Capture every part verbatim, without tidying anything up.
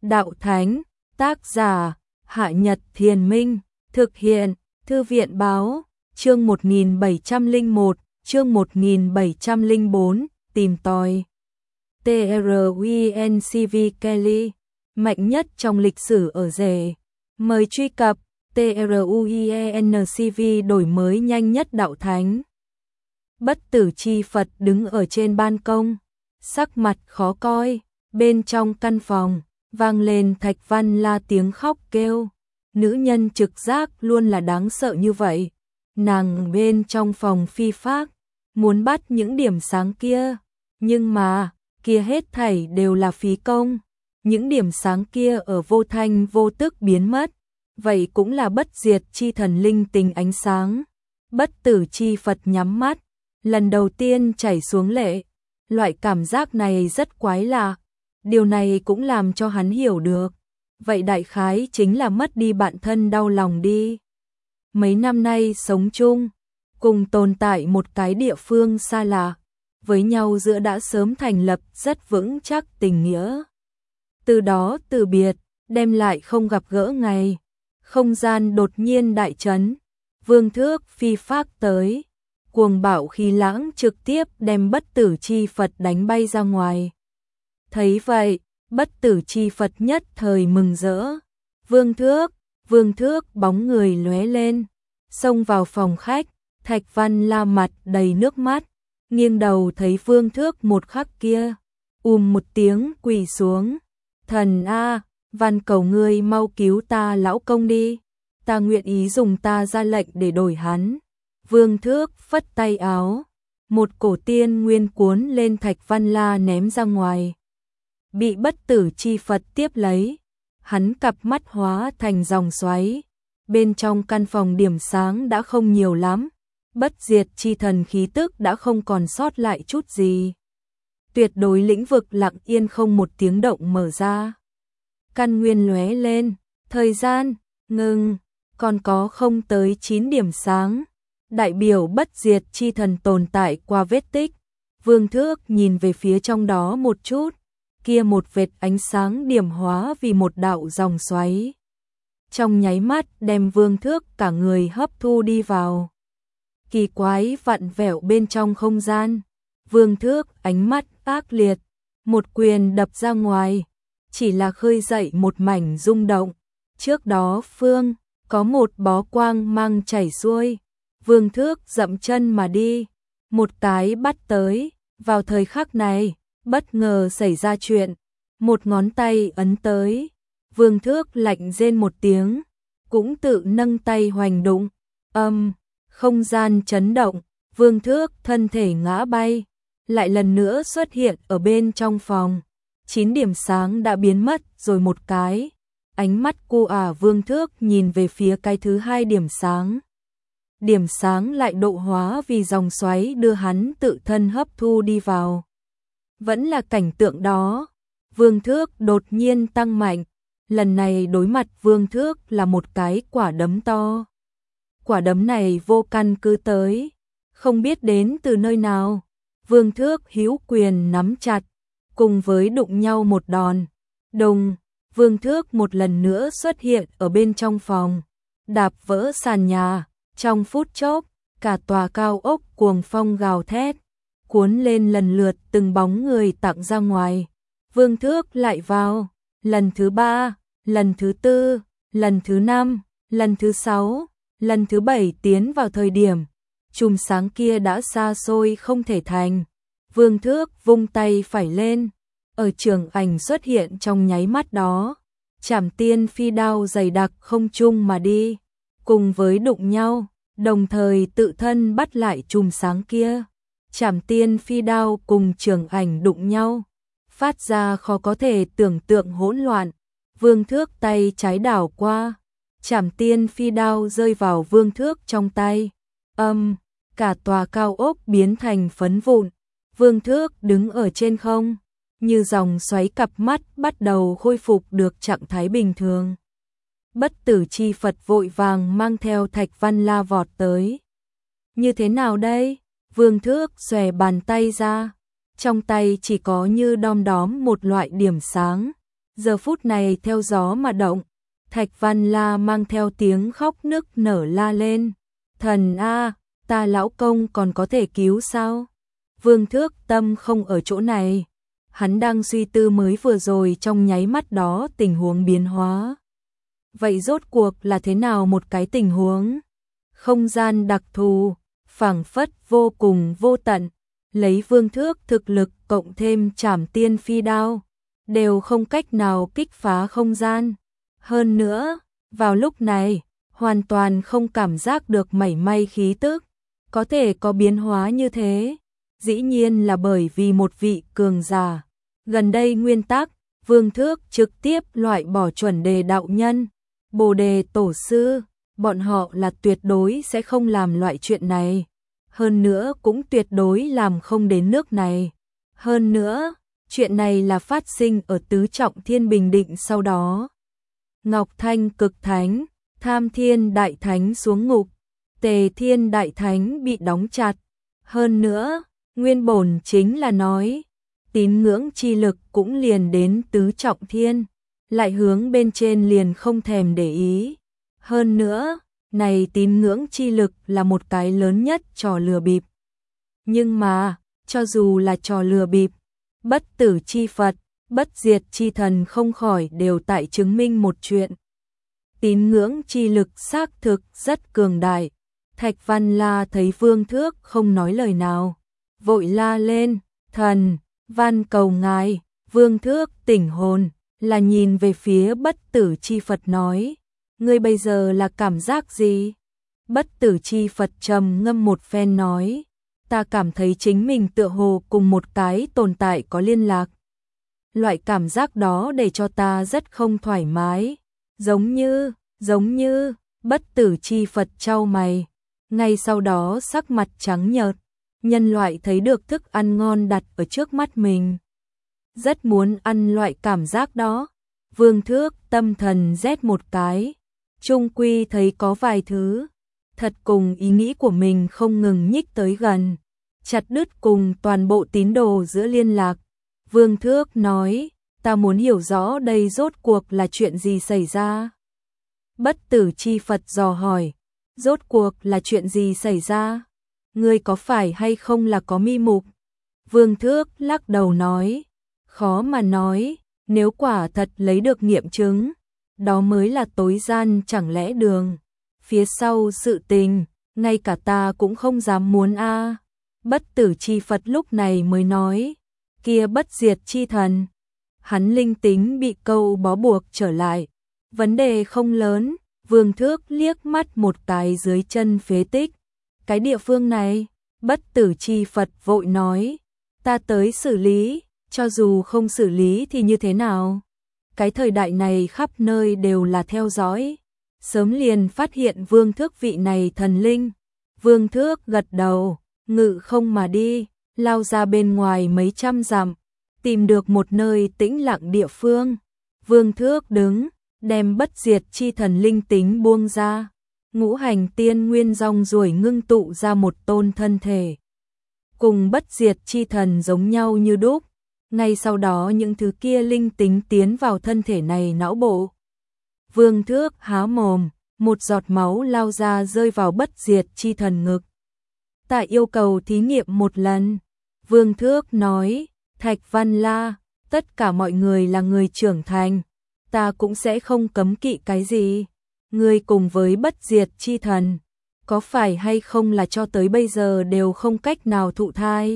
Đạo Thánh, tác giả, Hạ Nhật Thiền Minh, thực hiện, Thư viện Báo, chương một nghìn bảy trăm lẻ một, chương một nghìn bảy trăm lẻ bốn, tìm tòi. TRUINCV Kelly, mạnh nhất trong lịch sử ở rể. Mời truy cập TRUINCV đổi mới nhanh nhất Đạo Thánh. Bất tử chi Phật đứng ở trên ban công, sắc mặt khó coi, bên trong căn phòng, vang lên Thạch Văn La tiếng khóc kêu. Nữ nhân trực giác luôn là đáng sợ như vậy. Nàng bên trong phòng phi phác, muốn bắt những điểm sáng kia, nhưng mà, kia hết thảy đều là phí công. Những điểm sáng kia ở vô thanh vô tức biến mất, vậy cũng là bất diệt chi thần linh tình ánh sáng. Bất tử chi Phật nhắm mắt, lần đầu tiên chảy xuống lệ. Loại cảm giác này rất quái lạ, điều này cũng làm cho hắn hiểu được. Vậy đại khái chính là mất đi bạn thân đau lòng đi. Mấy năm nay sống chung, cùng tồn tại một cái địa phương xa lạ, với nhau giữa đã sớm thành lập rất vững chắc tình nghĩa. Từ đó từ biệt, đem lại không gặp gỡ ngày. Không gian đột nhiên đại chấn, vương thước phi phác tới, cuồng bạo khí lãng trực tiếp đem bất tử chi Phật đánh bay ra ngoài. Thấy vậy, bất tử chi Phật nhất thời mừng rỡ. Vương thước, vương thước bóng người lóe lên, xông vào phòng khách. Thạch Văn La mặt đầy nước mắt, nghiêng đầu thấy vương thước một khắc kia, ùm một tiếng quỳ xuống. Thần a, van cầu ngươi mau cứu ta lão công đi, ta nguyện ý dùng ta ra lệnh để đổi hắn. Vương thước phất tay áo, một cổ tiên nguyên cuốn lên Thạch Văn La ném ra ngoài, bị bất tử chi Phật tiếp lấy. Hắn cặp mắt hóa thành dòng xoáy, bên trong căn phòng điểm sáng đã không nhiều lắm, bất diệt chi thần khí tức đã không còn sót lại chút gì. Tuyệt đối lĩnh vực lặng yên không một tiếng động mở ra. Căn nguyên lóe lên, thời gian ngừng, còn có không tới chín điểm sáng, đại biểu bất diệt chi thần tồn tại qua vết tích. Vương thước nhìn về phía trong đó một chút, kia một vệt ánh sáng điểm hóa vì một đạo dòng xoáy. Trong nháy mắt đem vương thước cả người hấp thu đi vào. Kỳ quái vặn vẹo bên trong không gian. Vương thước ánh mắt ác liệt, một quyền đập ra ngoài, chỉ là khơi dậy một mảnh rung động. Trước đó phương, có một bó quang mang chảy xuôi, vương thước dậm chân mà đi, một cái bắt tới. Vào thời khắc này, bất ngờ xảy ra chuyện, một ngón tay ấn tới, vương thước lạnh rên một tiếng, cũng tự nâng tay hoành đụng, âm, không gian chấn động, vương thước thân thể ngã bay, lại lần nữa xuất hiện ở bên trong phòng. Chín điểm sáng đã biến mất rồi một cái, ánh mắt cu ả vương thước nhìn về phía cái thứ hai điểm sáng. Điểm sáng lại độ hóa vì dòng xoáy đưa hắn tự thân hấp thu đi vào. Vẫn là cảnh tượng đó, vương thước đột nhiên tăng mạnh, lần này đối mặt vương thước là một cái quả đấm to. Quả đấm này vô căn cứ tới, không biết đến từ nơi nào. Vương thước hữu quyền nắm chặt, cùng với đụng nhau một đòn. Đùng, vương thước một lần nữa xuất hiện ở bên trong phòng, đạp vỡ sàn nhà. Trong phút chốc, cả tòa cao ốc cuồng phong gào thét, cuốn lên lần lượt từng bóng người tặng ra ngoài. Vương thước lại vào, lần thứ ba, lần thứ tư, lần thứ năm, lần thứ sáu, lần thứ bảy tiến vào thời điểm, chùm sáng kia đã xa xôi không thể thành. Vương thước vung tay phải lên, ở trường ảnh xuất hiện trong nháy mắt đó, Trảm Tiên phi đao dày đặc không trung mà đi, cùng với đụng nhau, đồng thời tự thân bắt lại chùm sáng kia. Trảm Tiên phi đao cùng trường ảnh đụng nhau, phát ra khó có thể tưởng tượng hỗn loạn. Vương thước tay trái đảo qua, Trảm Tiên phi đao rơi vào vương thước trong tay, âm, cả tòa cao ốc biến thành phấn vụn. Vương thước đứng ở trên không, như dòng xoáy, cặp mắt bắt đầu khôi phục được trạng thái bình thường. Bất tử chi Phật vội vàng mang theo Thạch Văn La vọt tới. Như thế nào đây? Vương thước xòe bàn tay ra, trong tay chỉ có như đom đóm một loại điểm sáng, giờ phút này theo gió mà động. Thạch Văn La mang theo tiếng khóc nức nở la lên. Thần a, ta lão công còn có thể cứu sao? Vương Thước tâm không ở chỗ này. Hắn đang suy tư mới vừa rồi trong nháy mắt đó tình huống biến hóa. Vậy rốt cuộc là thế nào một cái tình huống? Không gian đặc thù, phảng phất vô cùng vô tận, lấy Vương Thước thực lực cộng thêm Trảm Tiên Phi Đao, đều không cách nào kích phá không gian. Hơn nữa, vào lúc này, hoàn toàn không cảm giác được mảy may khí tức, có thể có biến hóa như thế. Dĩ nhiên là bởi vì một vị cường giả. Gần đây nguyên tắc, Vương Thước trực tiếp loại bỏ chuẩn đề đạo nhân, Bồ đề tổ sư, bọn họ là tuyệt đối sẽ không làm loại chuyện này. Hơn nữa cũng tuyệt đối làm không đến nước này. Hơn nữa, chuyện này là phát sinh ở tứ trọng thiên bình định sau đó. Ngọc Thanh cực thánh, Tham Thiên đại thánh xuống ngục, Tề Thiên đại thánh bị đóng chặt. Hơn nữa, nguyên bổn chính là nói, tín ngưỡng chi lực cũng liền đến tứ trọng thiên, lại hướng bên trên liền không thèm để ý. Hơn nữa, này tín ngưỡng chi lực là một cái lớn nhất trò lừa bịp. Nhưng mà, cho dù là trò lừa bịp, bất tử chi Phật, bất diệt chi thần không khỏi đều tại chứng minh một chuyện. Tín ngưỡng chi lực xác thực rất cường đại. Thạch Văn La thấy Vương Thước không nói lời nào, vội la lên, thần, van cầu ngài. Vương Thước tỉnh hồn, là nhìn về phía bất tử chi Phật nói, ngươi bây giờ là cảm giác gì? Bất tử chi Phật trầm ngâm một phen nói, ta cảm thấy chính mình tựa hồ cùng một cái tồn tại có liên lạc. Loại cảm giác đó để cho ta rất không thoải mái, giống như, giống như, bất tử chi Phật chau mày, ngay sau đó sắc mặt trắng nhợt, nhân loại thấy được thức ăn ngon đặt ở trước mắt mình. Rất muốn ăn loại cảm giác đó. Vương Thước tâm thần rét một cái, chung quy thấy có vài thứ, thật cùng ý nghĩ của mình không ngừng nhích tới gần, chặt đứt cùng toàn bộ tín đồ giữa liên lạc. Vương Thước nói, ta muốn hiểu rõ đây rốt cuộc là chuyện gì xảy ra. Bất tử chi Phật dò hỏi, rốt cuộc là chuyện gì xảy ra? Ngươi có phải hay không là có mi mục? Vương Thước lắc đầu nói, khó mà nói, nếu quả thật lấy được nghiệm chứng, đó mới là tối gian chẳng lẽ đường. Phía sau sự tình, ngay cả ta cũng không dám muốn a. Bất tử chi Phật lúc này mới nói, kia bất diệt chi thần, hắn linh tính bị câu bó buộc trở lại, vấn đề không lớn. Vương Thước liếc mắt một cái dưới chân phế tích, cái địa phương này. Bất tử chi Phật vội nói, ta tới xử lý, cho dù không xử lý thì như thế nào? Cái thời đại này khắp nơi đều là theo dõi, sớm liền phát hiện Vương Thước vị này thần linh. Vương Thước gật đầu, ngự không mà đi, lao ra bên ngoài mấy trăm dặm, tìm được một nơi tĩnh lặng địa phương. Vương Thước đứng, đem bất diệt chi thần linh tính buông ra, ngũ hành tiên nguyên rong ruổi ngưng tụ ra một tôn thân thể, cùng bất diệt chi thần giống nhau như đúc. Ngay sau đó những thứ kia linh tính tiến vào thân thể này não bộ. Vương Thước há mồm, một giọt máu lao ra rơi vào bất diệt chi thần ngực. Ta yêu cầu thí nghiệm một lần. Vương Thước nói, Thạch Văn La, tất cả mọi người là người trưởng thành, ta cũng sẽ không cấm kỵ cái gì. Ngươi cùng với bất diệt chi thần, có phải hay không là cho tới bây giờ đều không cách nào thụ thai?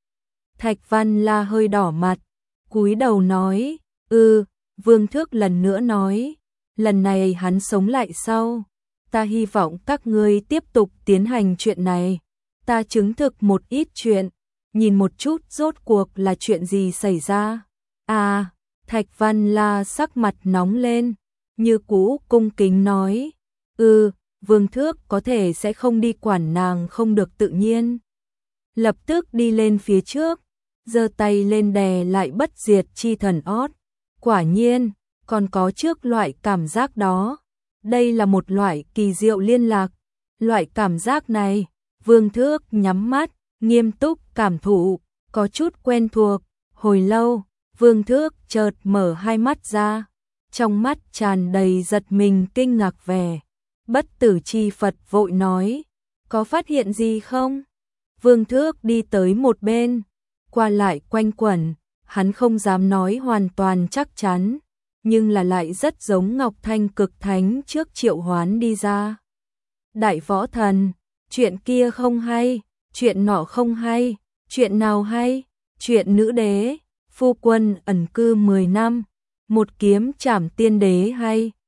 Thạch Văn La hơi đỏ mặt, cúi đầu nói, ư. Vương Thước lần nữa nói, lần này hắn sống lại sau, ta hy vọng các ngươi tiếp tục tiến hành chuyện này. Ta chứng thực một ít chuyện, nhìn một chút rốt cuộc là chuyện gì xảy ra. À, Thạch Văn La sắc mặt nóng lên, như cũ cung kính nói, ư. Vương Thước có thể sẽ không đi quản nàng không được tự nhiên. Lập tức đi lên phía trước, giơ tay lên đè lại bất diệt chi thần ót. Quả nhiên, còn có trước loại cảm giác đó. Đây là một loại kỳ diệu liên lạc. Loại cảm giác này, Vương Thước nhắm mắt, nghiêm túc cảm thụ, có chút quen thuộc. Hồi lâu, Vương Thước chợt mở hai mắt ra, trong mắt tràn đầy giật mình kinh ngạc vẻ. Bất Tử Chi Phật vội nói, có phát hiện gì không? Vương Thước đi tới một bên, qua lại quanh quẩn, hắn không dám nói hoàn toàn chắc chắn, nhưng là lại rất giống Ngọc Thanh Cực Thánh trước triệu hoán đi ra. Đại Võ Thần, chuyện kia không hay, chuyện nọ không hay, chuyện nào hay? Chuyện nữ đế, phu quân ẩn cư mười năm, một kiếm trảm tiên đế hay?